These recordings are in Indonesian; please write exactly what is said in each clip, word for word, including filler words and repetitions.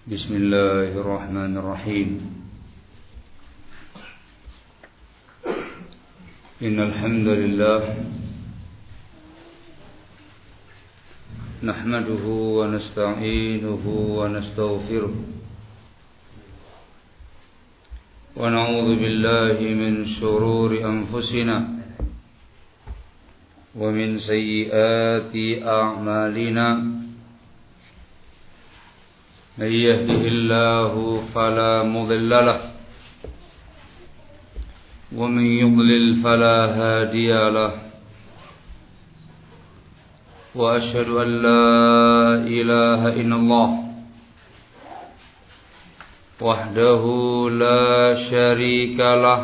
بسم الله الرحمن الرحيم إن الحمد لله نحمده ونستعينه ونستغفره ونعوذ بالله من شرور أنفسنا ومن سيئات أعمالنا من يهده الله فلا مضل له ومن يضلل فلا هادي له وأشهد أن لا إله إلا الله وحده لا شريك له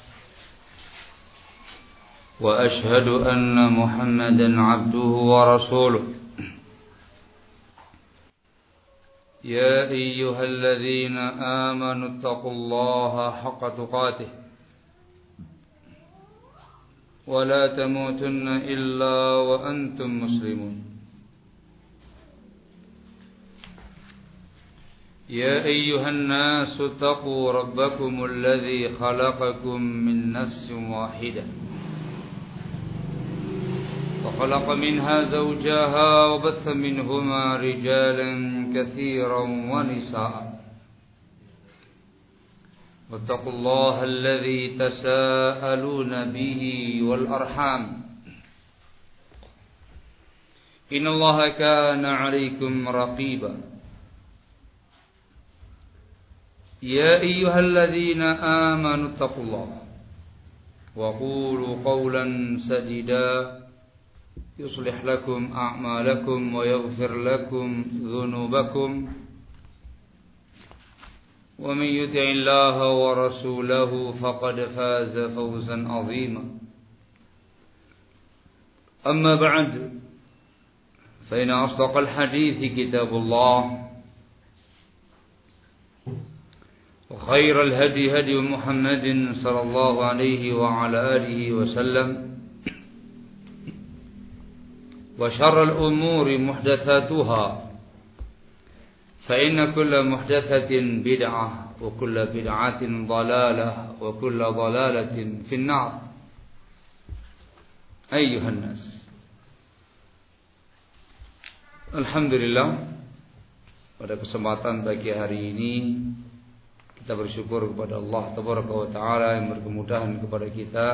وأشهد أن محمدا عبده ورسوله يا أيها الذين آمنوا اتقوا الله حق تقاته ولا تموتن إلا وأنتم مسلمون يا أيها الناس اتقوا ربكم الذي خلقكم من نفس واحدة وخلق منها زوجها وبث منهما رجالا كثيرا ونساء واتقوا الله الذي تساءلون به والأرحام إن الله كان عليكم رقيبا يا أيها الذين آمنوا اتقوا الله وقولوا قولا سديدا يصلح لكم أعمالكم ويغفر لكم ذنوبكم ومن يطع الله ورسوله فقد فاز فوزا عظيما أما بعد فإن أصدق الحديث كتاب الله وخير الهدي هدي محمد صلى الله عليه وعلى آله وسلم وشر الأمور محدثاتها فإن كل محدثة بدعة وكل بدعة ضلالة وكل ضلالة في النار أيها الناس Alhamdulillah, pada kesempatan pagi hari ini kita bersyukur kepada Allah Tabaraka wa Ta'ala yang berkemudahan kepada kita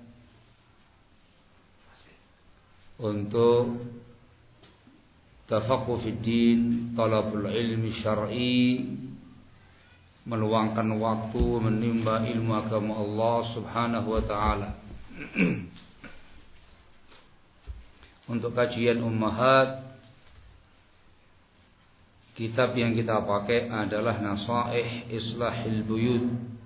untuk tafaqquh fid din, talabul ilmi syar'i, meluangkan waktu menimba ilmu agama Allah Subhanahu wa taala. Untuk kajian ummahat, kitab yang kita pakai adalah Nasaih Islahil Buyut,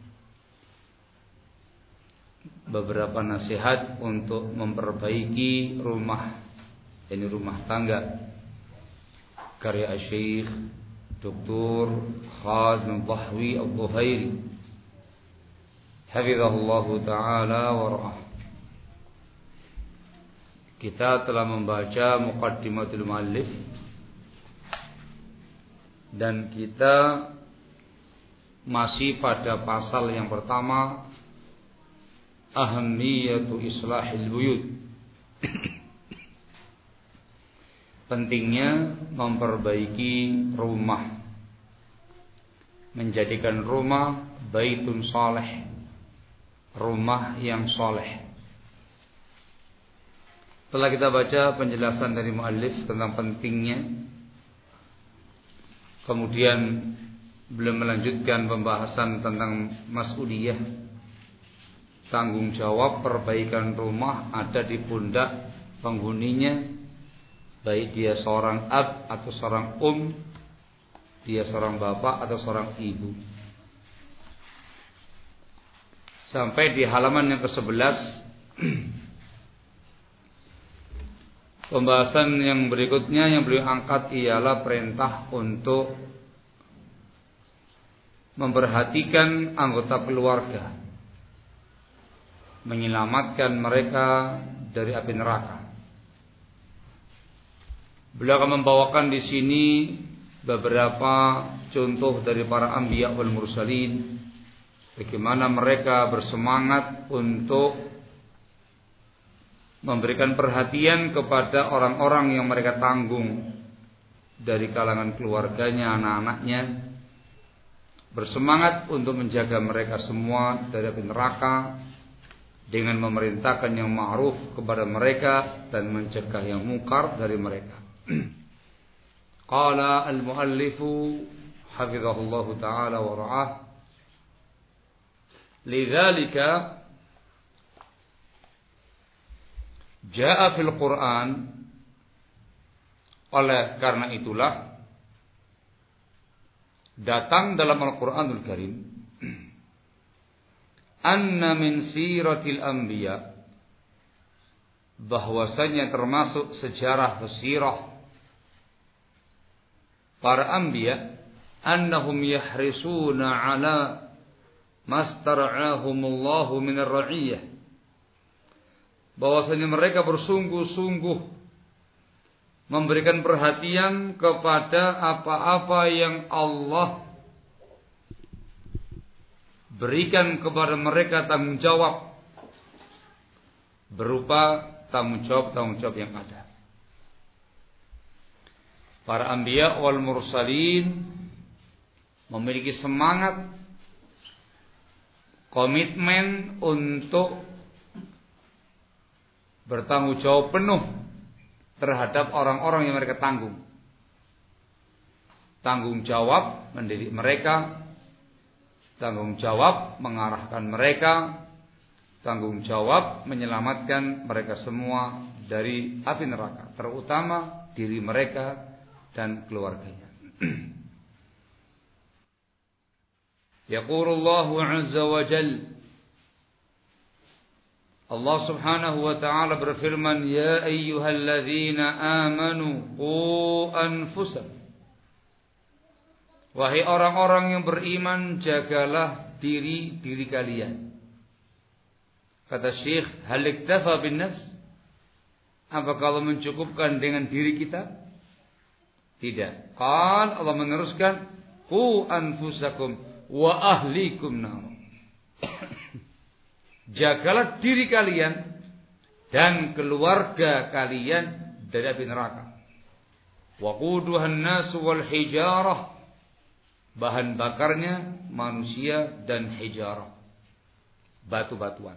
beberapa nasihat untuk memperbaiki rumah, ini rumah tangga, karya Syekh Doktor Khalid bin Tahwi Al-Dhuhairi hafizahullahu ta'ala wa ra'ah. Kita telah membaca Muqaddimatul Muallif dan kita masih pada pasal yang pertama, Ahamiyatu Islahil Buyut. Pentingnya memperbaiki rumah, menjadikan rumah baitun saleh, rumah yang saleh. Setelah kita baca penjelasan dari muallif tentang pentingnya, kemudian beliau melanjutkan pembahasan tentang mas'uliyah, tanggung jawab perbaikan rumah ada di pundak penghuninya, baik dia seorang ab atau seorang um, dia seorang bapak atau seorang ibu. Sampai di halaman yang kesebelas, pembahasan yang berikutnya yang beliau angkat ialah perintah untuk memperhatikan anggota keluarga, menyelamatkan mereka dari api neraka. Beliau akan membawakan di sini beberapa contoh dari para anbiya wal mursalin, bagaimana mereka bersemangat untuk memberikan perhatian kepada orang-orang yang mereka tanggung dari kalangan keluarganya, anak-anaknya, bersemangat untuk menjaga mereka semua dari api neraka dengan memerintahkan yang ma'ruf kepada mereka dan mencegah yang mungkar dari mereka. Qala al-muallifu hafizahullahu ta'ala wa ra'ah, lidzalika jaa fil Qur'an, oleh karena itulah datang dalam Al-Qur'anul Karim, anna min siratil anbiya, bahwasanya termasuk sejarah sirah para anbiya, annahum yahrisuna ala mastar'ahumullahu minar ra'iyah, bahwasanya mereka bersungguh-sungguh memberikan perhatian kepada apa-apa yang Allah berikan kepada mereka tanggung jawab, berupa tanggung jawab-tanggung jawab yang ada. Para anbiya wal mursalin memiliki semangat, komitmen untuk bertanggung jawab penuh terhadap orang-orang yang mereka tanggung. Tanggung jawab mendidik mereka, tanggung jawab mengarahkan mereka, tanggung jawab menyelamatkan mereka semua dari api neraka, terutama diri mereka dan keluarganya. Yaqulullahu azza wa jalla, Allah subhanahu wa ta'ala berfirman, ya ayyuhalladzina amanu qu anfusakum, wahai orang-orang yang beriman, jagalah diri-diri kalian. Kata Syekh, hal iktafa bin nafs, apa kalau mencukupkan dengan diri kita? Tidak. Qal, Allah meneruskan, qu anfusakum wa ahlikum nar. Jagalah diri kalian dan keluarga kalian dari api neraka. Waquduhan nasu wal hijarah, bahan bakarnya manusia dan hijarah, batu-batuan.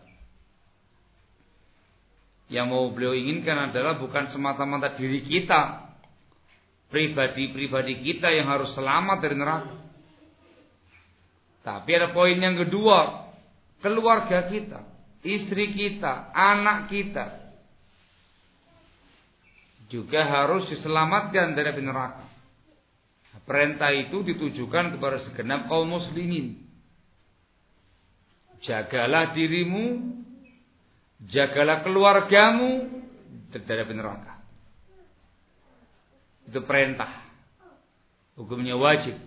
Yang mau beliau inginkan adalah bukan semata-mata diri kita, pribadi-pribadi kita yang harus selamat dari neraka. Tapi ada poin yang kedua, keluarga kita, istri kita, anak kita juga harus diselamatkan dari api neraka. Perintah itu ditujukan kepada segenap kaum muslimin. Jagalah dirimu, jagalah keluargamu dari api neraka. Itu perintah, hukumnya wajib.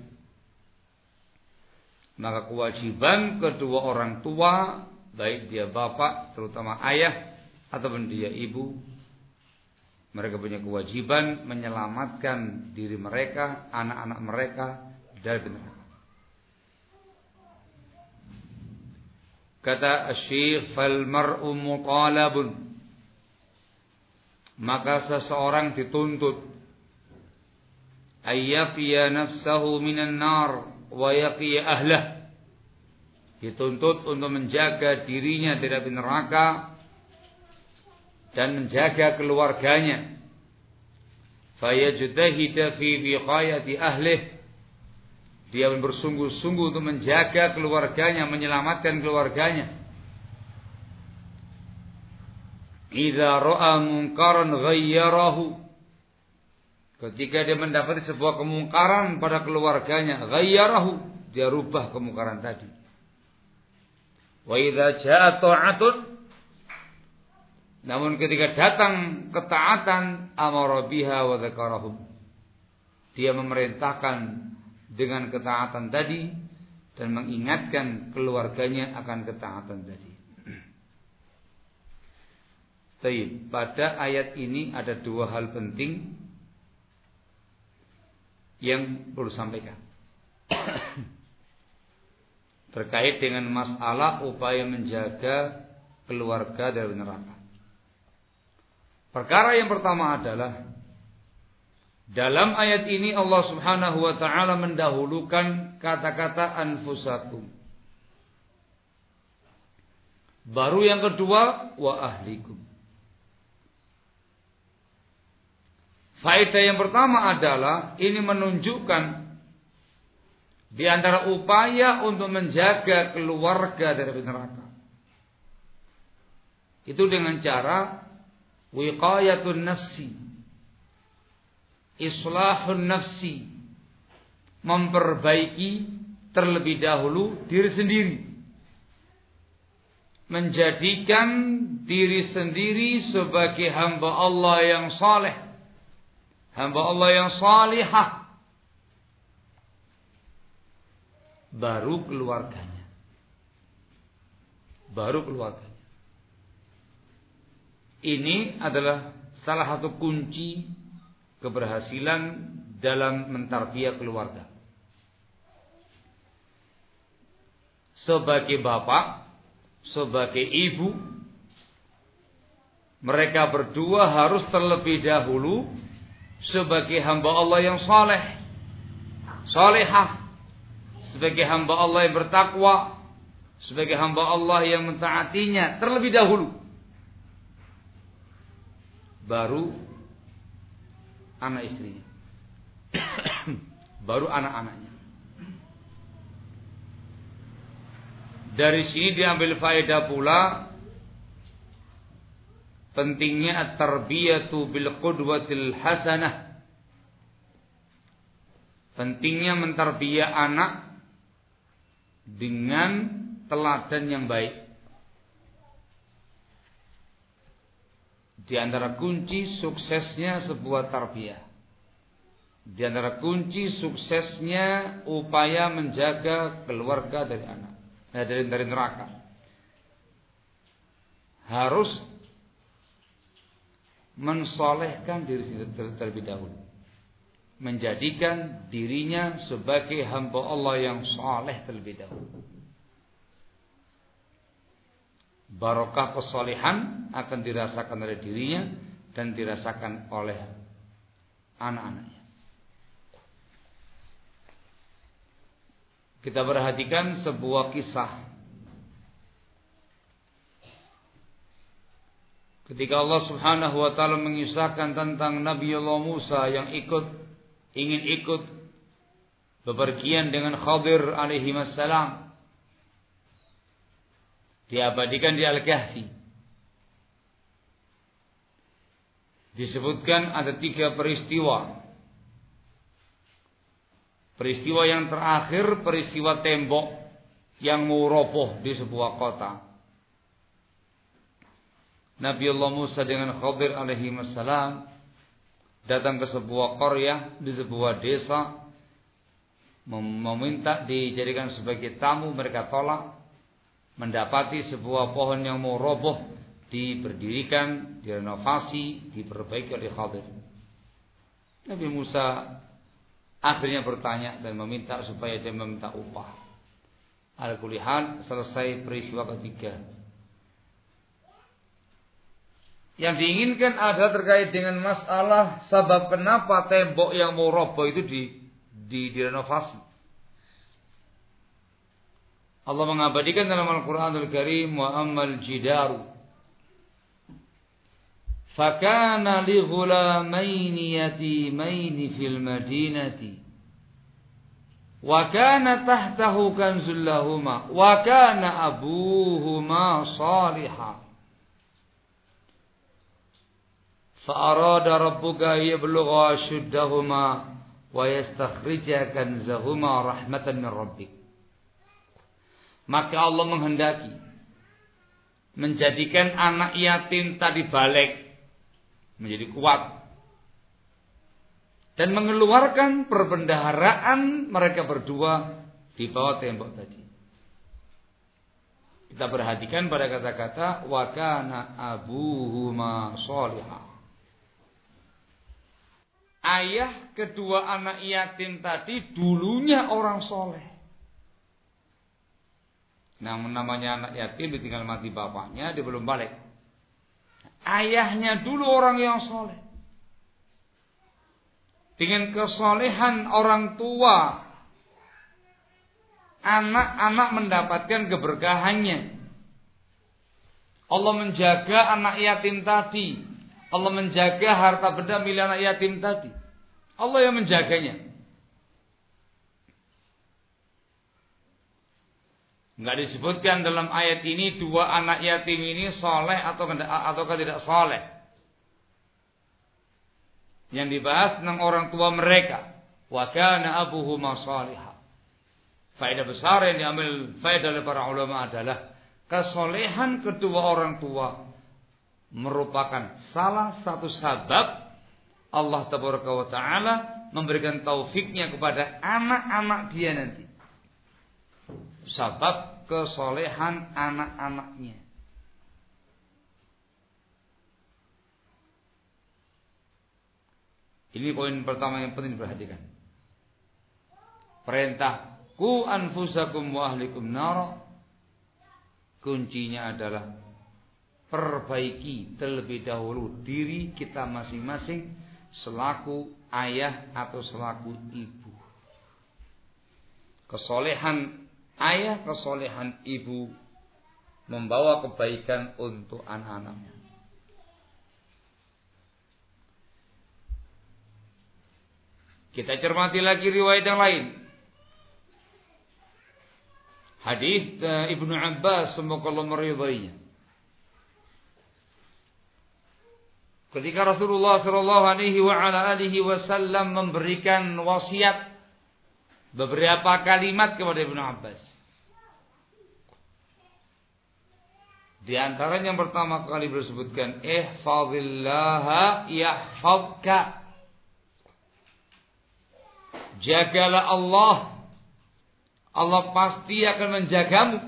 Maka kewajiban kedua orang tua, baik dia bapak, terutama ayah, ataupun dia ibu, mereka punya kewajiban menyelamatkan diri mereka, anak-anak mereka dari neraka. Kata Syekh, fal mar'u mutalabun, maka seseorang dituntut ayyaqiya nafsahu minan nar wa yaqiya ahlah, dituntut untuk menjaga dirinya dari api neraka dan menjaga keluarganya. Fayajtahida fi biqayati ahlih, dia bersungguh-sungguh untuk menjaga keluarganya, menyelamatkan keluarganya. Idza ra'a munkaran ghayyarahu, ketika dia mendapati sebuah kemungkaran pada keluarganya, ghayyarahu, dia rubah kemungkaran tadi. Wa idza jaa ta'atun, namun ketika datang ketaatan, amara biha wa dzakarahum, dia memerintahkan dengan ketaatan tadi dan mengingatkan keluarganya akan ketaatan tadi. Baik, pada ayat ini ada dua hal penting. yang perlu sampaikan terkait dengan masalah upaya menjaga keluarga dari neraka. Perkara yang pertama adalah dalam ayat ini Allah Subhanahu wa taala mendahulukan kata-kata anfusakum. Baru yang kedua wa ahlikum. Faedah yang pertama adalah ini menunjukkan di antara upaya untuk menjaga keluarga dari neraka. Itu dengan cara wiqayatun nafsi, islahun nafsi, memperbaiki terlebih dahulu diri sendiri, menjadikan diri sendiri sebagai hamba Allah yang saleh, hamba Allah yang salihah, baru keluarganya, baru keluarganya. Ini adalah salah satu kunci keberhasilan dalam mentarbiyah keluarga. Sebagai bapak, sebagai ibu, mereka berdua harus terlebih dahulu sebagai hamba Allah yang saleh, salihah, sebagai hamba Allah yang bertakwa, sebagai hamba Allah yang mentaatinya terlebih dahulu. Baru anak istrinya, baru anak-anaknya. Dari sini diambil faedah pula pentingnya at-tarbiyatu bil qudwatil hasanah. Pentingnya mentarbiyah anak dengan teladan yang baik. Di antara kunci suksesnya sebuah tarbiyah, di antara kunci suksesnya upaya menjaga keluarga dari anak, eh, dari dari neraka, harus mensolehkan diri sendiri terlebih dahulu, menjadikan dirinya sebagai hamba Allah yang saleh terlebih dahulu. Barokah kesalehan akan dirasakan oleh dirinya dan dirasakan oleh anak-anaknya. Kita perhatikan sebuah kisah ketika Allah Subhanahu wa taala mengisahkan tentang Nabi Allah Musa yang ikut ingin ikut bepergian dengan Khadir alaihi wassalam. Diabadikan di Al-Kahfi. Disebutkan ada tiga peristiwa. Peristiwa yang terakhir, peristiwa tembok yang mau roboh di sebuah kota. Nabi Allah Musa dengan Khadir alaihi wassalam datang ke sebuah qaryah, di sebuah desa, meminta dijadikan sebagai tamu. Mereka tolak. Mendapati sebuah pohon yang mau roboh diberdirikan, direnovasi, diperbaiki oleh Khadir. Nabi Musa akhirnya bertanya dan meminta supaya dia meminta upah. Al-Qulihan selesai peristiwa ketiga. Yang diinginkan ada terkait dengan masalah sebab kenapa tembok yang mau roboh itu di, di direnovasi. Allah mengabadikan dalam Al-Quranul Karim, wa ammal jidaru fakana li ghulamaini yatimaini fil madinati wa kana tahtahu kanzul lahuma wa kana abuhuma salihah fa arada rabbuka yablugha ashuddahuma wa yastakhrija kanzahuma rahmatan min rabbik. Maka Allah menghendaki menjadikan anak yatim tadi balik menjadi kuat dan mengeluarkan perbendaharaan mereka berdua di bawah tembok tadi. Kita perhatikan pada kata-kata wa kana abuhuma shalihah. ayah kedua anak yatim tadi dulunya orang soleh. Nah, namanya anak yatim ditinggal mati bapaknya, dia belum balik. Ayahnya dulu orang yang soleh. Dengan kesolehan orang tua, anak-anak mendapatkan keberkahannya. Allah menjaga anak yatim tadi. Allah menjaga harta benda milik anak yatim tadi. Allah yang menjaganya. Enggak disebutkan dalam ayat ini dua anak yatim ini soleh atau ataukah tidak soleh. Yang dibahas tentang orang tua mereka. Wa kana abuhuma salihah. Faedah besar yang diambil faedah oleh para ulama adalah kesolehan kedua orang tua merupakan salah satu sebab Allah Tabaraka wa Ta'ala memberikan taufiknya kepada anak-anak dia nanti. Sebab kesolehan anak-anaknya. Ini poin pertama yang penting diperhatikan. Perintah ku anfusakum wa ahlikum nara, kuncinya adalah perbaiki terlebih dahulu diri kita masing-masing selaku ayah atau selaku ibu. Kesolehan ayah, kesolehan ibu membawa kebaikan untuk anak-anaknya. Kita cermati lagi riwayat yang lain. Hadis Ibnu Abbas semoga Allah meridainya. Ketika Rasulullah sallallahu alaihi wa ala alihi wasallam memberikan wasiat beberapa kalimat kepada Ibnu Abbas. Di antaranya yang pertama kali disebutkan ihfazillaha yahfazka. Jagalah Allah, Allah pasti akan menjagamu.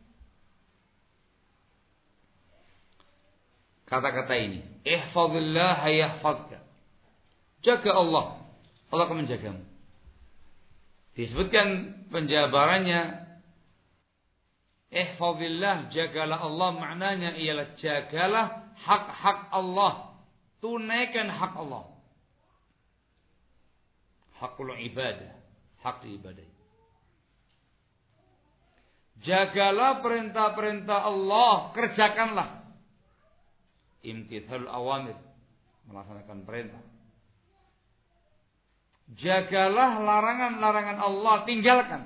Kata-kata ini, ihfazillah yahfazka. Jaga Allah, Allah akan menjagamu. Disebutkan penjabarannya, ihfazillah, jagalah Allah, maknanya ialah jagalah hak-hak Allah, tunaikan hak Allah. Hakul ibadah, hak ibadah. Jagalah perintah-perintah Allah, kerjakanlah. Imtithalul awamir, melaksanakan perintah. Jagalah larangan-larangan Allah, tinggalkan.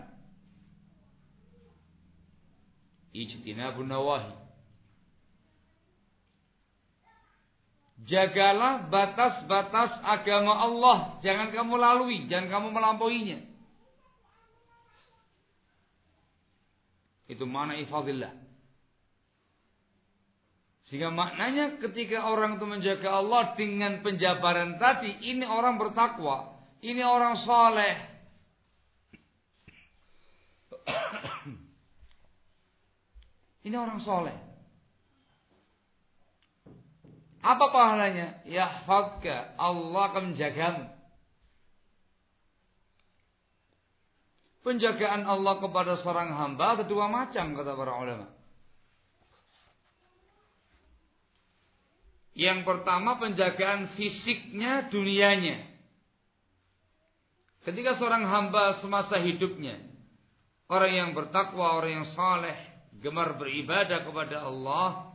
Ijtinabun nawahi. Jagalah batas-batas agama Allah, jangan kamu lalui, jangan kamu melampauinya. Itu makna ihfazillah. Sehingga maknanya ketika orang itu menjaga Allah dengan penjabaran tadi, ini orang bertakwa, ini orang saleh. Ini orang saleh. Apa pahalanya? Yahfazka, Allah akan menjagamu. Penjagaan Allah kepada seorang hamba ada dua macam kata para ulama. Yang pertama penjagaan fisiknya, dunianya. Ketika seorang hamba semasa hidupnya, orang yang bertakwa, orang yang saleh, gemar beribadah kepada Allah,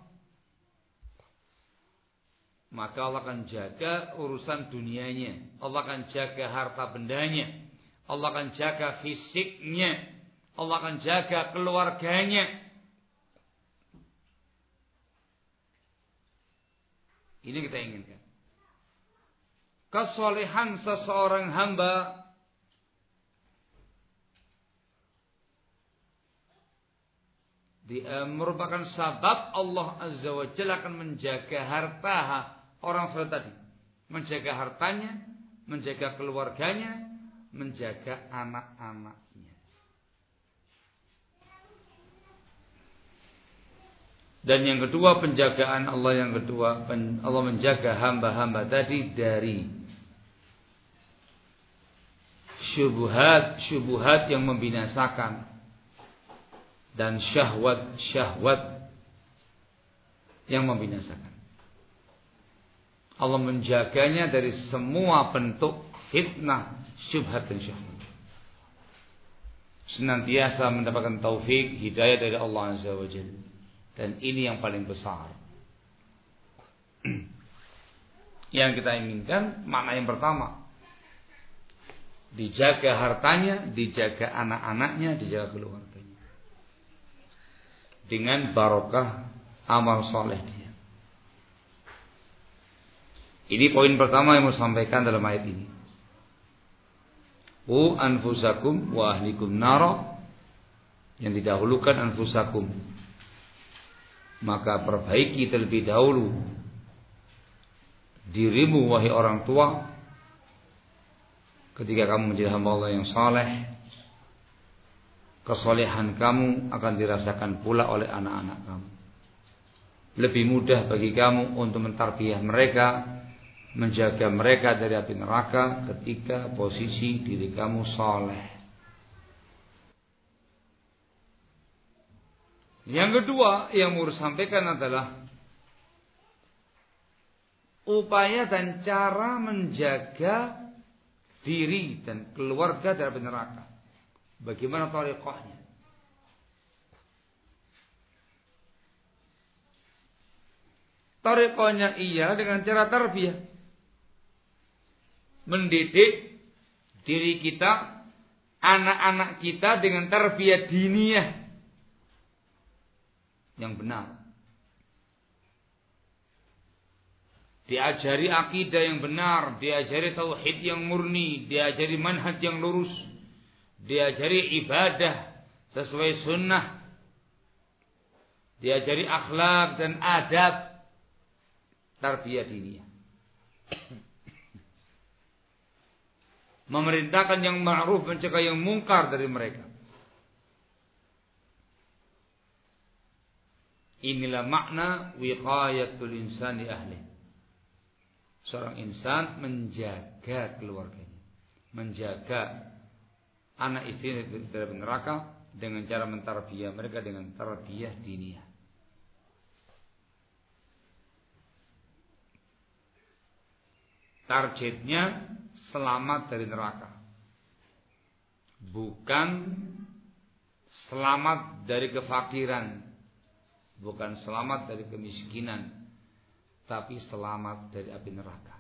maka Allah akan jaga urusan dunianya. Allah akan jaga harta bendanya. Allah akan jaga fisiknya. Allah akan jaga keluarganya. Ini kita inginkan. Kesolehan seseorang hamba dia merupakan sabab Allah Azza wa Jalla akan menjaga harta orang soleh tadi, menjaga hartanya, menjaga keluarganya, menjaga anak-anaknya. Dan yang kedua penjagaan Allah yang kedua, Allah menjaga hamba-hamba tadi dari syubhat-syubhat yang membinasakan dan syahwat-syahwat yang membinasakan. Allah menjaganya dari semua bentuk fitnah, syubhat dan syahwat. Senantiasa mendapatkan taufik, hidayah dari Allah Azza wa Jalla. Dan ini yang paling besar. Yang kita inginkan, makna yang pertama, dijaga hartanya, dijaga anak-anaknya, dijaga keluarganya, dengan barokah amal soleh dia. Ini poin pertama yang mau sampaikan dalam ayat ini. Qu anfusakum wa ahlikum nara, yang didahulukan anfusakum, maka perbaiki terlebih dahulu dirimu wahai orang tua. Ketika kamu menjadi hamba Allah yang saleh, kesolehan kamu akan dirasakan pula oleh anak-anak kamu. Lebih mudah bagi kamu untuk mentarbiyah mereka, menjaga mereka dari api neraka ketika posisi diri kamu saleh. Yang kedua yang mau sampaikan adalah upaya dan cara menjaga diri dan keluarga dari api neraka. Bagaimana thariqahnya? Thariqahnya iya dengan cara tarbiyah. Mendidik diri kita, anak-anak kita dengan tarbiyah diniyah yang benar. Diajari akidah yang benar, diajari tauhid yang murni, diajari manhaj yang lurus, diajari ibadah sesuai sunnah, diajari akhlak dan adab, tarbiyah diniyah. Memerintahkan yang ma'ruf, mencegah yang mungkar dari mereka. Inilah makna wiqayatul insani ahli. Seorang insan menjaga keluarganya, menjaga anak istri dari neraka dengan cara mentarbiyah mereka dengan tarbiyah diniyah. Targetnya selamat dari neraka, bukan selamat dari kefakiran, bukan selamat dari kemiskinan, tapi selamat dari api neraka.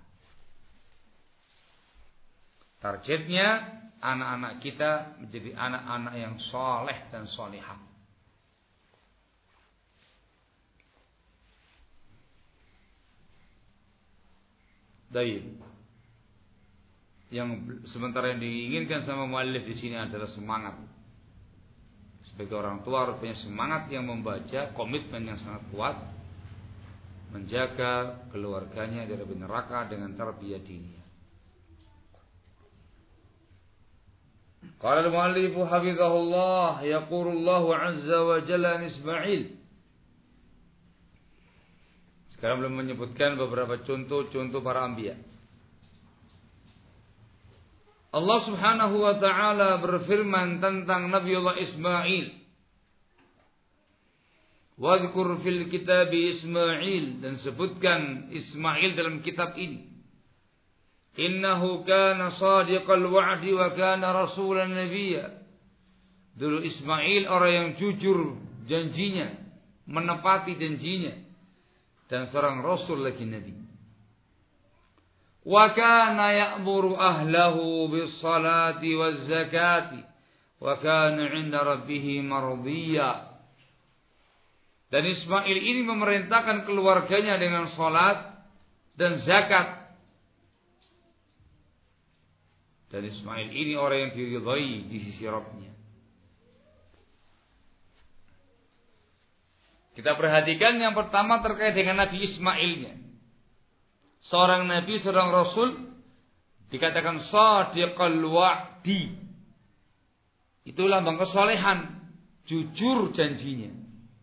Targetnya anak-anak kita menjadi anak-anak yang soleh dan solihah. Baik. Yang sementara yang diinginkan sama muallif di sini adalah semangat. Sebagai orang tua harus punya semangat yang membaca, komitmen yang sangat kuat, menjaga keluarganya dari neraka dengan tarbiyah diniyah. Qala al-muallif hafizahullah, yaqulu Allah azza wa jalla an Ismail. Sekarang belum menyebutkan beberapa contoh-contoh para anbiya. Allah Subhanahu wa taala berfirman tentang Nabiullah Ismail. Wadhkur fil kitab Ismail, dan sebutkan Ismail dalam kitab ini. Innahu kana shadiqal wa'di wa kana rasulan nabiyya. Dulu Ismail orang yang jujur janjinya, menepati janjinya, dan seorang rasul lagi nabi. Wa kana ya'muru ahlahu bis salati waz zakati wa kana 'inda rabbih mardiyya. Dan Ismail ini memerintahkan keluarganya dengan salat dan zakat. Dan Ismail ini orang yang diridhai di sisi Rabbnya. Kita perhatikan yang pertama terkait dengan Nabi Ismailnya. Seorang Nabi, seorang Rasul dikatakan shadiqal wa'di. Itu lambang kesolehan, jujur janjinya.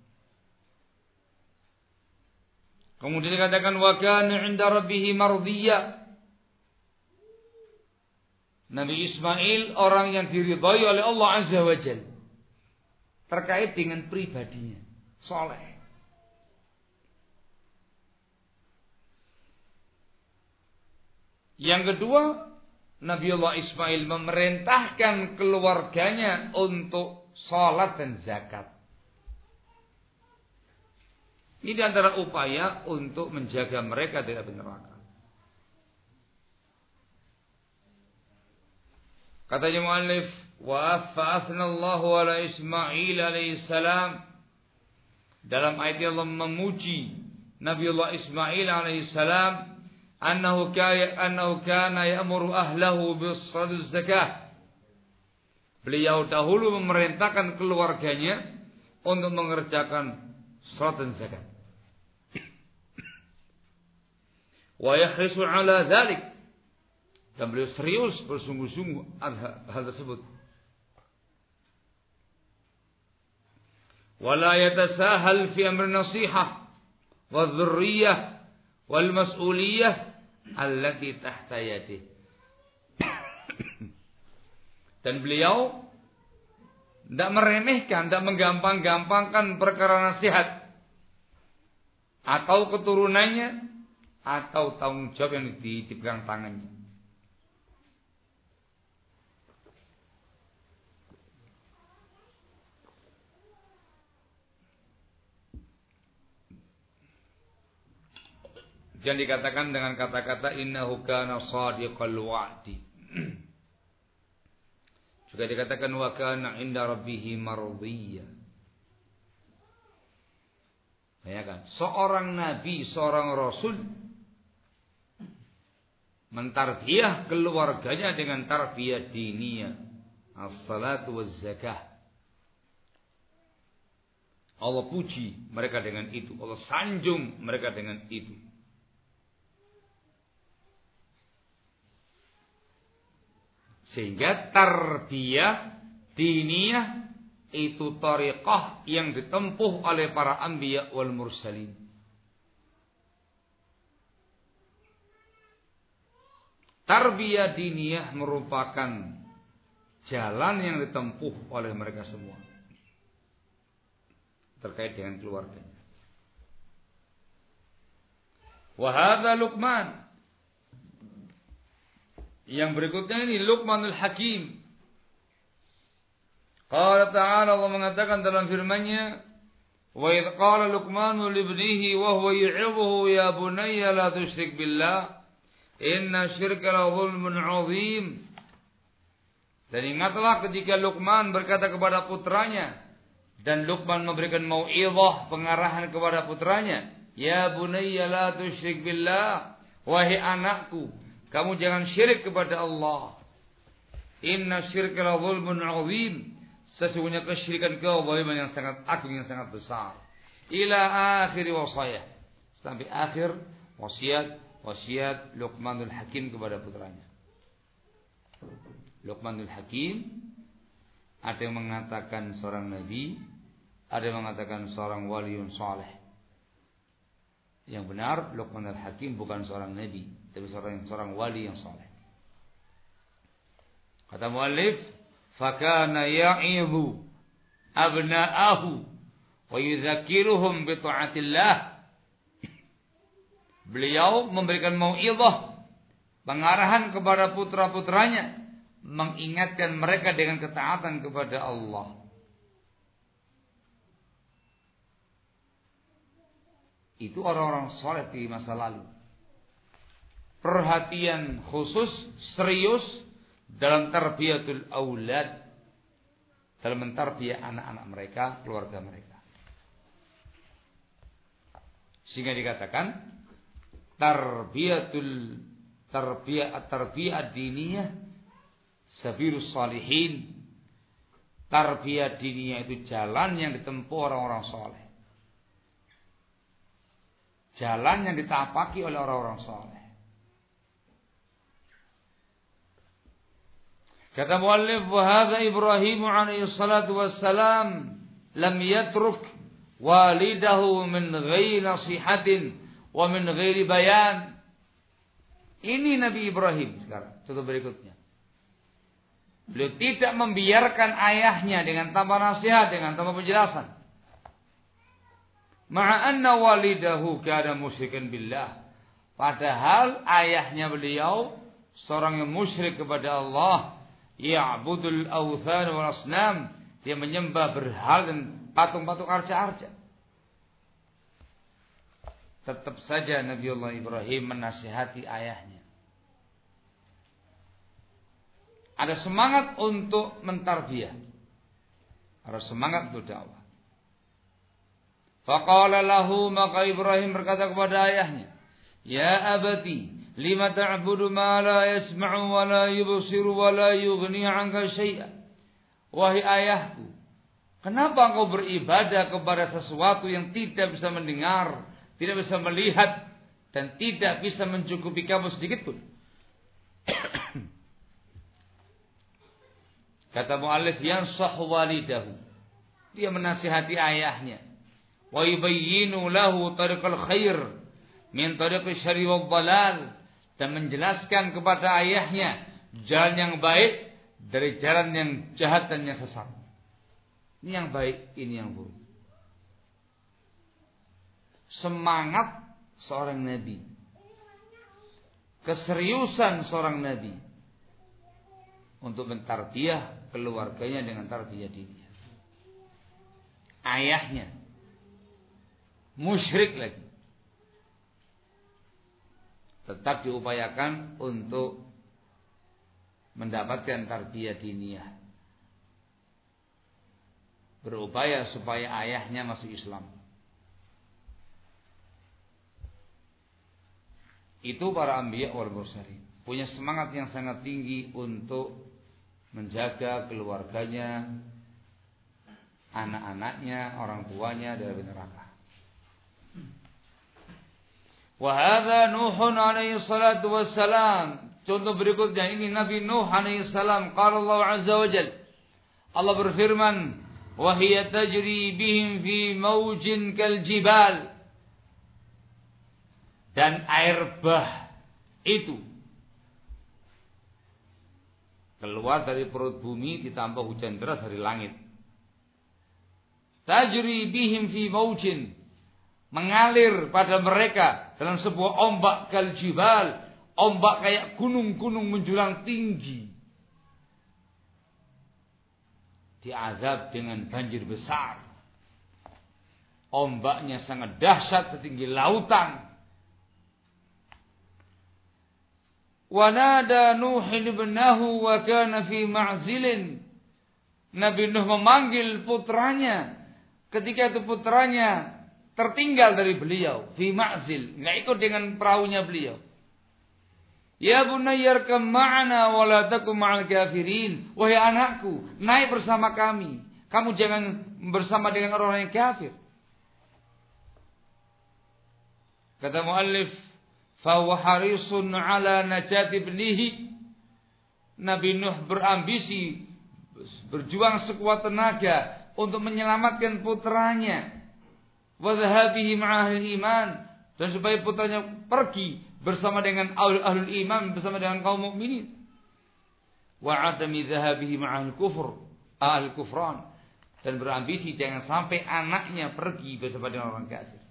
Kemudian dikatakan wa kana 'inda rabbih mardiyya. Nabi Ismail orang yang diridhai oleh Allah Azza wa Jalla terkait dengan pribadinya, soleh. Yang kedua, Nabi Allah Ismail memerintahkan keluarganya untuk sholat dan zakat. Ini antara upaya untuk menjaga mereka dari api neraka. Katanya muallif, wa fa'athna Allahu ala Ismail alaihi salam. Dalam ayat Allah memuji Nabi Allah Ismail alaihi salam, annahu kana annahu kana ya'muru ahlahu bis-shalah zakah. Beliau dahulu memerintahkan keluarganya untuk mengerjakan salat dan zakat. Wa yahrisu ala dzalik. Dan beliau serius bersungguh-sungguh hal tersebut. Wala yatasahal fi amr nasihah wa dzurriyyah wal mas'uliyah allati tahta yadihi. Dan beliau tidak meremehkan, tidak menggampang-gampangkan perkara nasihat atau keturunannya atau tanggung jawab yang dipegang tangannya. Yang dikatakan dengan kata-kata innahu kana shadiqal wa'di. Juga dikatakan wa kana 'inda rabbih mardiyya. Ya kan? Seorang nabi, seorang rasul mentarbiyah keluarganya dengan tarbiyah diniyah, as-salatu waz-zakah. Allah puji mereka dengan itu, Allah sanjung mereka dengan itu. Sehingga tarbiyah diniyah itu thariqah yang ditempuh oleh para anbiya wal mursalin. Tarbiyah diniyah merupakan jalan yang ditempuh oleh mereka semua terkait dengan keluarganya. Wa hadza Luqman. Yang berikutnya ini Luqmanul Hakim. Qala ta'ala, Allah mengatakan dalam firman-Nya, wa idh qala Luqmanu li ibnihi wa huwa yu'idhuhu ya bunayya la tusyrik billah inna syirka la dhulmun 'adzim. Dan ingatlah ketika Luqman berkata kepada putranya, dan Luqman memberikan mau'izah, pengarahan kepada putranya, ya bunayya la tusyrik billah, wahai anakku, kamu jangan syirik kepada Allah. Inna syirka la dzulmun 'adzim. Sesungguhnya kesyirikan kezaliman yang sangat agung, yang sangat besar. Ila akhir wasiyah. Sampai akhir wasiat wasiat Luqmanul Hakim kepada putranya. Luqmanul Hakim ada yang mengatakan seorang nabi, ada yang mengatakan seorang waliun saleh. Yang benar Luqmanul Hakim bukan seorang nabi, tapi seorang seorang wali yang saleh. Kata muallif, fakana ya'idhu abna'ahu wa yudzakiruhum bi ta'atillah. Beliau memberikan mau'izah, pengarahan kepada putra-putranya, mengingatkan mereka dengan ketaatan kepada Allah. Itu orang-orang saleh di masa lalu. Perhatian khusus, serius dalam tarbiyatul aulad, dalam mentarbiyah anak-anak mereka, keluarga mereka. Sehingga dikatakan tarbiyatul tarbiyah at-tarbiyah diniyah sabilus salihin. Tarbiyah diniyah itu jalan yang ditempuh orang-orang saleh. Jalan yang ditapaki oleh orang-orang saleh. Kata muallif, wa hadza Ibrahim alaihi salatu wassalam lam yatruk walidahu min ghairi nasihatin wa min ghairi bayan. Ini Nabi Ibrahim sekarang. Contoh berikutnya. Beliau tidak membiarkan ayahnya dengan tanpa nasihat, dengan tanpa penjelasan. Ma'anna walidahu kana musyrikan billah. Padahal ayahnya beliau seorang yang musyrik kepada Allah, ya'budul awthan wal asnam, dia menyembah berhala dan patung-patung arca-arca. Tetap saja Nabiullah Ibrahim menasihati ayahnya. Ada semangat untuk mentarbiyah. Ada semangat untuk dakwah. Faqala lahu, maka Ibrahim berkata kepada ayahnya, ya abati, lima ta'budu ma la yasma'u wa la yubsiru wa la yughni 'anka syai'a. Wahai ayahku, kenapa engkau beribadah kepada sesuatu yang tidak bisa mendengar, tidak bisa melihat, dan tidak bisa mencukupi kamu sedikit pun? Kata mu'allif, yansahu walidahu, dia menasihati ayahnya. Wa yubayyinu lahu tariqal khair min tariqis syarri wad dhalal, dan menjelaskan kepada ayahnya jalan yang baik dari jalan yang jahat dan yang sesat. Ini yang baik, ini yang buruk. Semangat seorang nabi, keseriusan seorang nabi untuk mentarbiyah keluarganya dengan tarbiyah diniyah. Ayahnya musyrik lagi, tetap diupayakan untuk mendapatkan tarbiyah diniyah. Berupaya supaya ayahnya masuk Islam. Itu para anbiya wal mursalin, punya semangat yang sangat tinggi untuk menjaga keluarganya, anak-anaknya, orang tuanya dari neraka. Wa hadza Nuhun alaihi salatu wassalam. Contoh berikutnya ini Nabi Nuh alaihi salam. Qala Allah azza wa jalla, Allah berfirman, wa hiya tajri bihim fi maujin kal jibal. Dan air bah itu keluar dari perut bumi ditambah hujan deras dari langit. Tajri bihim fi maujin, mengalir pada mereka dalam sebuah ombak kal jibal, ombak kayak gunung-gunung menjulang tinggi. Diazab dengan banjir besar. Ombaknya sangat dahsyat setinggi lautan. Wa nada Nuh ibnahu wa kana fi ma'zilin. Nabi Nuh memanggil putranya ketika itu putranya tertinggal dari beliau, fi ma'zil, enggak ikut dengan perahunya beliau. Ya bunayya arkam ma'ana wa la takum ma'al kafirin. Wahai anakku, naik bersama kami. Kamu jangan bersama dengan orang yang kafir. Kata muallif, fa huwa harisun ala najati ibnihi. Nabi Nuh berambisi, berjuang sekuat tenaga untuk menyelamatkan putranya. Wa dhahabihi ma'ahil iman, dan supaya putranya pergi bersama dengan ahlul iman, bersama dengan kaum mukminin. Wa adami dhahabihi ma'ahil kufur, ahli kufran, dan berambisi jangan sampai anaknya pergi bersama dengan orang kafir.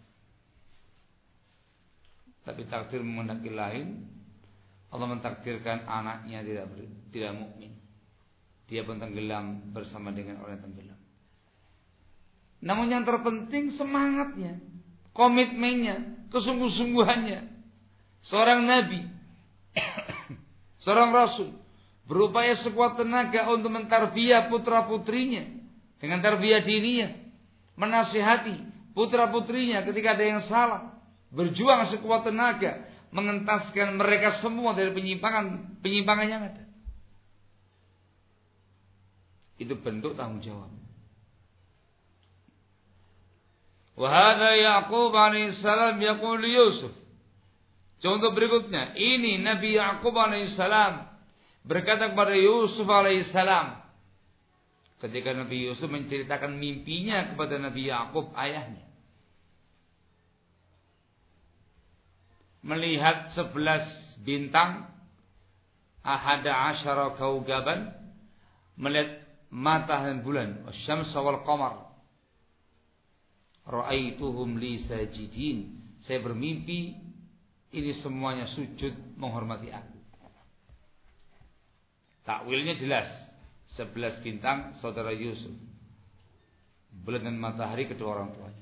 Tapi takdir menghendaki lain. Allah mentakdirkan anaknya tidak tidak mukmin. Dia pun tenggelam bersama dengan orang yang tenggelam. Namun yang terpenting semangatnya, komitmennya, kesungguh-sungguhannya. Seorang nabi, seorang rasul, berupaya sekuat tenaga untuk mentarbiyah putra-putrinya dengan tarbiyah diniyah, menasihati putra-putrinya ketika ada yang salah, berjuang sekuat tenaga mengentaskan mereka semua dari penyimpangan penyimpangan yang ada. Itu bentuk tanggung jawab. Wa hadza Yaqub alaihi salam yaqul Yusuf. Contoh berikutnya, ini Nabi Yaqub alaihi salam berkata kepada Yusuf alaihi salam ketika Nabi Yusuf menceritakan mimpinya kepada Nabi Yaqub ayahnya. Melihat sebelas bintang, ahada asyara kaugaban, melihat matahari dan bulan, wasyamsa wal qamar. Ra'aituhum li sajidin. Saya bermimpi ini semuanya sujud menghormati aku. Takwilnya jelas. Sebelas bintang saudara Yusuf. Bulan dan matahari kedua orang tuanya.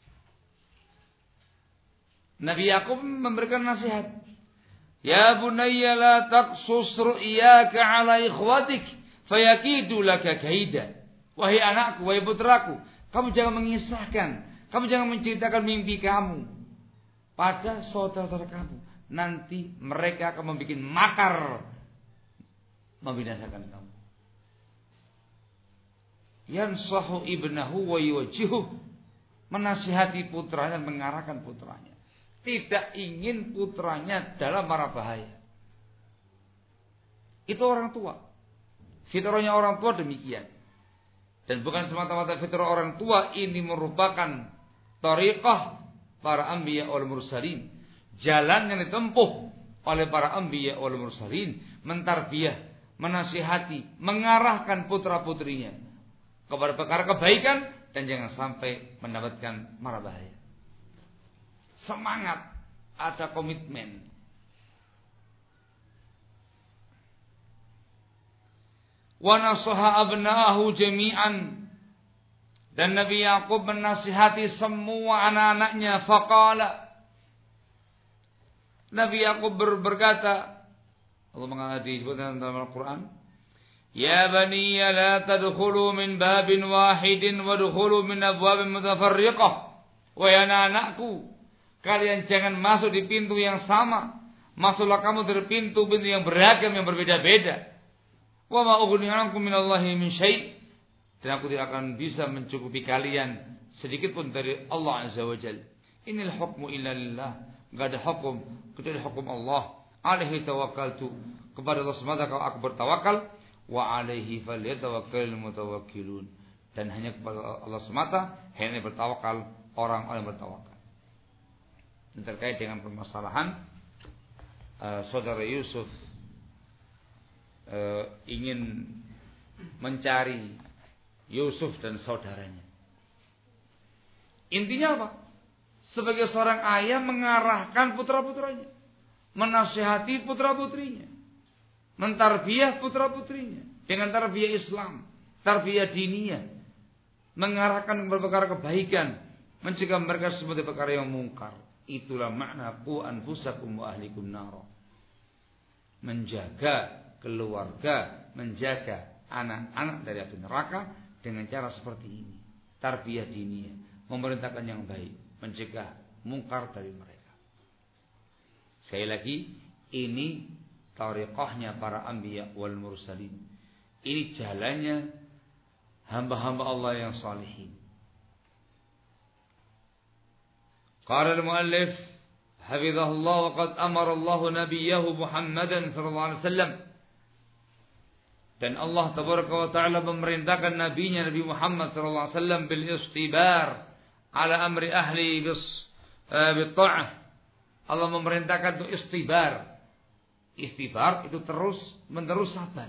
Nabi Yakub memberikan nasihat. Ya bunayya la taqsus ru'yaka ala ikhwatik fayakidu laka kaida. Wahai anakku, wahai putraku, kamu jangan mengisahkan, kamu jangan menceritakan mimpi kamu pada saudara-saudara kamu. Nanti mereka akan membuat makar membinasakan kamu. Yansahu ibnahu wa yuwajjihu, menasihati putranya dan mengarahkan putranya. Tidak ingin putranya dalam mara bahaya. Itu orang tua. Fitrahnya orang tua demikian. Dan bukan semata-mata fitrah orang tua, ini merupakan tariqah para anbiya wal mursalin. Jalan yang ditempuh oleh para anbiya wal mursalin, mentarbiyah, menasihati, mengarahkan putra-putrinya kepada perkara kebaikan dan jangan sampai mendapatkan mara bahaya. Semangat, ada komitmen. Wa nasaha abna'ahu jami'an, dan Nabi Yakub menasihati semua anak-anaknya. Faqala, Nabi Yakub berkata, Allah mengatakan disebutkan dalam Al-Quran, Ya bani la tadkhulu min babin wahidin wadkhulu min abwabin mutafarriqah. Wahai anak-anakku, kalian jangan masuk di pintu yang sama. Masuklah kamu dari pintu-pintu yang beragam, yang berbeda-beda. Wa ma ughni ankum minallahi min syai'. Dan aku tidak akan bisa mencukupi kalian sedikit pun dari Allah Azza wa Jalla. Inil hukmu illa lillah. Enggak ada hukum kecuali hukum Allah. Alaihi tawakkaltu. Kepada Allah semata aku bertawakal. Wa alaihi falyatawakkalul mutawakkilun. Dan hanya kepada Allah semata hanya bertawakal orang-orang yang bertawakal. Terkait dengan permasalahan uh, saudara Yusuf uh, ingin mencari Yusuf dan saudaranya. Intinya apa? Sebagai seorang ayah mengarahkan putra-putranya, menasihati putra-putrinya, mentarbiyah putra-putrinya dengan tarbiyah Islam, tarbiyah diniyah, mengarahkan kepada perkara kebaikan, mencegah mereka sebagai perkara yang mungkar. Itulah makna qu anfusakum wa ahlikum nar. Menjaga keluarga, menjaga anak-anak dari api neraka dengan cara seperti ini. Tarbiyah diniyah, memerintahkan yang baik, mencegah mungkar dari mereka. Sekali lagi, ini tariqahnya para anbiya wal mursalin. Ini jalannya hamba-hamba Allah yang salihin. Qala al-muallif hafizahullah wa qad amara Allah nabiyahu Muhammadan sallallahu alaihi wasallam, dan Allah tabaraka wa taala memerintahkan nabinya Nabi Muhammad sallallahu alaihi wasallam bil istibar ala amri ahli bis bitta'ah. Allah memerintahkan untuk istibar. Istibar itu terus menerus sabar.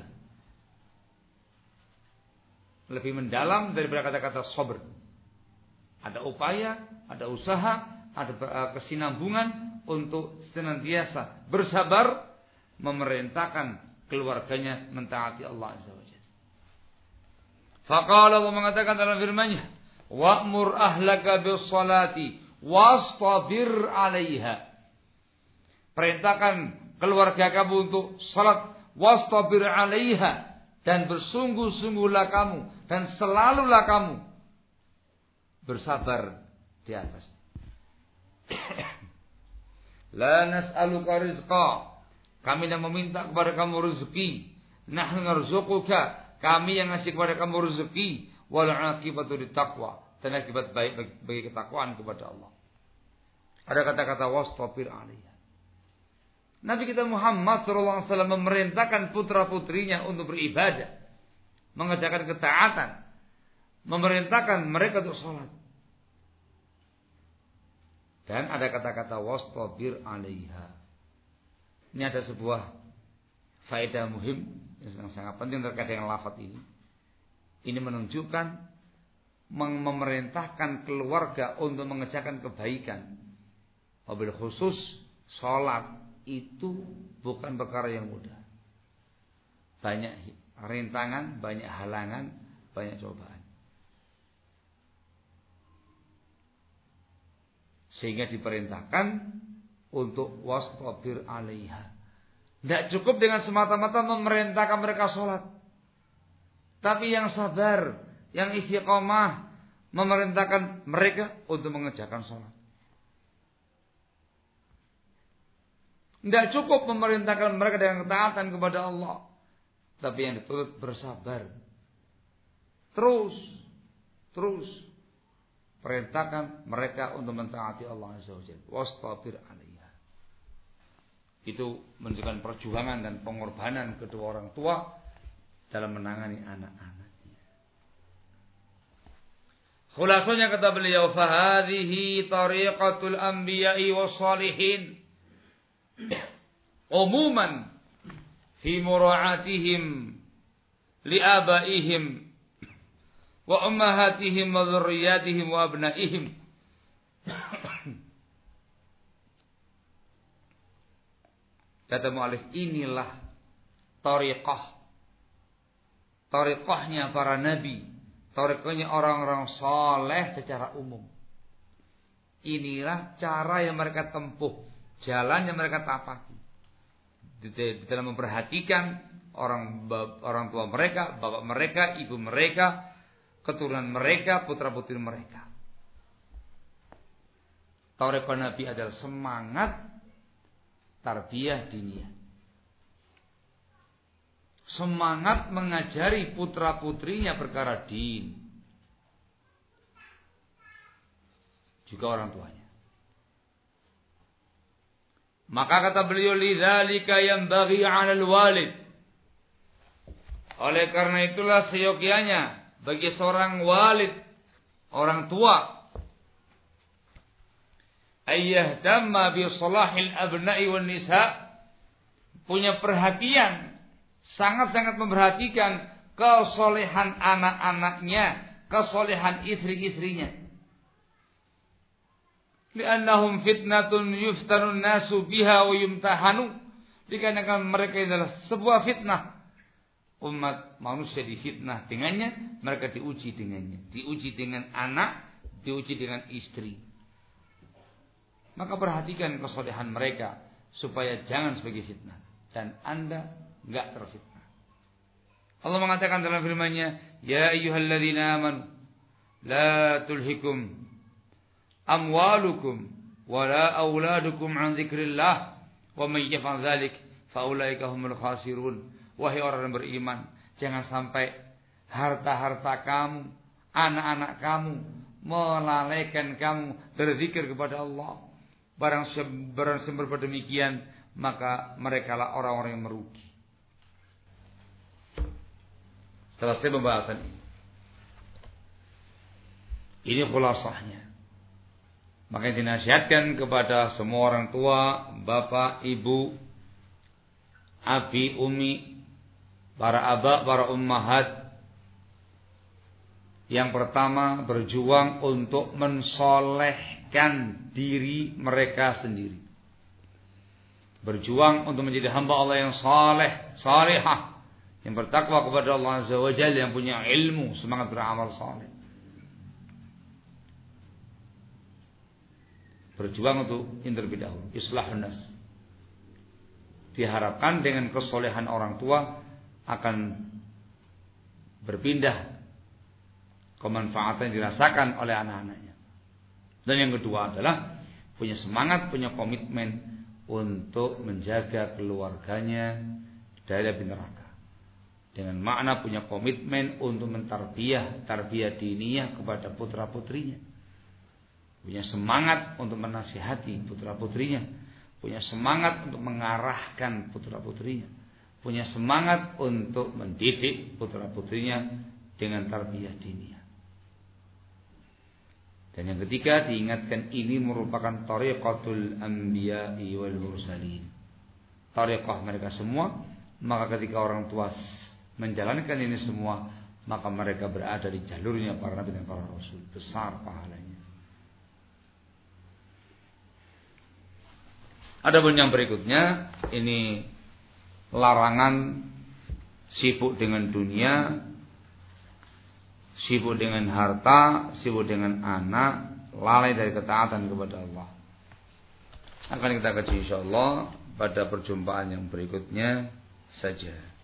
Lebih mendalam daripada kata-kata sabr. Ada upaya, ada usaha, ada kesinambungan untuk senantiasa bersabar memerintahkan keluarganya mentaati Allah Azza wa Jalla. Faqala, Allah mengatakan dalam firman-Nya, wa'mur ahlaka bis salati wastabir 'alaiha. Perintahkan keluarga kamu untuk salat, wastabir 'alaiha, dan bersungguh-sungguhlah kamu dan selalulah kamu bersabar di atas. La nas'aluka rizqa, kami yang meminta kepada kamu rezeki. Nahnu narzuquka, kami yang ngasih kepada kamu rezeki. Wal 'aqibatu littaqwa, dan akibat baik bagi, bagi ketakwaan kepada Allah. Ada kata-kata wastabir 'alaiha. Nabi kita Muhammad sallallahu alaihi wasallam memerintahkan putra-putrinya untuk beribadah, mengerjakan ketaatan, memerintahkan mereka untuk salat. Dan ada kata-kata wastabir 'alaiha. Ini ada sebuah faedah muhim yang sangat penting terkait dengan lafaz ini. Ini menunjukkan memerintahkan keluarga untuk mengerjakan kebaikan. Wabil khusus sholat itu bukan perkara yang mudah. Banyak rintangan, banyak halangan, banyak cobaan. Sehingga diperintahkan untuk wastabir alaiha. Tidak cukup dengan semata-mata memerintahkan mereka sholat. Tapi yang sabar, yang istiqomah, memerintahkan mereka untuk mengerjakan sholat. Tidak cukup memerintahkan mereka dengan ketaatan kepada Allah. Tapi yang dituntut bersabar. Terus, terus perintahkan mereka untuk mentaati Allah Azza wa Jalla. Wastabir alaiha. Itu menunjukkan perjuangan dan pengorbanan kedua orang tua dalam menangani anak-anaknya. Khulasanya kata beliau, fahadhihi tariqatul anbiya'i wassalihin umuman fi mura'atihim liabaihim wa ummahatihim wa dzurriyyatihim wa abnaihim. Kata mu'allif, inilah tariqah, tariqahnya para nabi, tariqahnya orang-orang saleh secara umum. Inilah cara yang mereka tempuh, jalan yang mereka tapaki di dalam memperhatikan orang orang tua mereka, bapak mereka, ibu mereka, keturunan mereka, putra-putri mereka. Tariqah Nabi adalah semangat tarbiyah diniyah. Semangat mengajari putra-putrinya perkara din. Juga orang tuanya. Maka kata beliau, lidzalika yanbaghi 'alal walid. Oleh karena itulah seyogianya bagi seorang walid, orang tua, ayyahtamma bi salahil abna'i wan nisa, punya perhatian, sangat-sangat memperhatikan kesolehan anak-anaknya, kesolehan istri-istrinya. Li'annahum fitnatun yuftanun nasu biha wa yumtahanu. Dikarenakan mereka adalah sebuah fitnah. Umat manusia difitnah dengannya, mereka diuji dengannya. Diuji dengan anak, diuji dengan istri. Maka perhatikan kesolehan mereka supaya jangan sebagai fitnah dan Anda enggak terfitnah. Allah mengatakan dalam firman-Nya, ya ayyuhalladzina amanu la tulhikum amwalukum wala auladukum an dzikrillah wa may yaf'al dzalik fa ulaika humul khasirun. Wahai orang yang beriman, jangan sampai harta-harta kamu, anak-anak kamu melalaikan kamu dari zikir kepada Allah. Barang barang berbuat demikian, maka merekalah orang-orang yang merugi. Setelah saya pembahasan ini, ini khulasahnya. Maka dinasihatkan kepada semua orang tua, bapak, ibu, abi, umi, para aba, para ummahat. Yang pertama, berjuang untuk mensolehkan diri mereka sendiri. Berjuang untuk menjadi hamba Allah yang saleh, salihah, yang bertakwa kepada Allah Azza wa Jalla, yang punya ilmu, semangat beramal saleh. Berjuang untuk yang terlebih dahulu, islahun nas. Diharapkan dengan kesolehan orang tua akan berpindah kemanfaatan yang dirasakan oleh anak-anaknya. Dan yang kedua adalah punya semangat, punya komitmen untuk menjaga keluarganya dari api neraka. Dengan makna punya komitmen untuk mentarbiyah, tarbiyah diniyah kepada putra-putrinya. Punya semangat untuk menasihati putra-putrinya, punya semangat untuk mengarahkan putra-putrinya, punya semangat untuk mendidik putra-putrinya dengan tarbiyah diniyah. Dan yang ketiga, diingatkan ini merupakan tariqatul anbiya'i wal mursalin. Tariqah mereka semua, maka ketika orang tua menjalankan ini semua, maka mereka berada di jalurnya para nabi dan para rasul, besar pahalanya. Adapun yang berikutnya, ini larangan sibuk dengan dunia, sibuk dengan harta, sibuk dengan anak, lalai dari ketaatan kepada Allah. Akan kita kaji insyaallah pada perjumpaan yang berikutnya saja.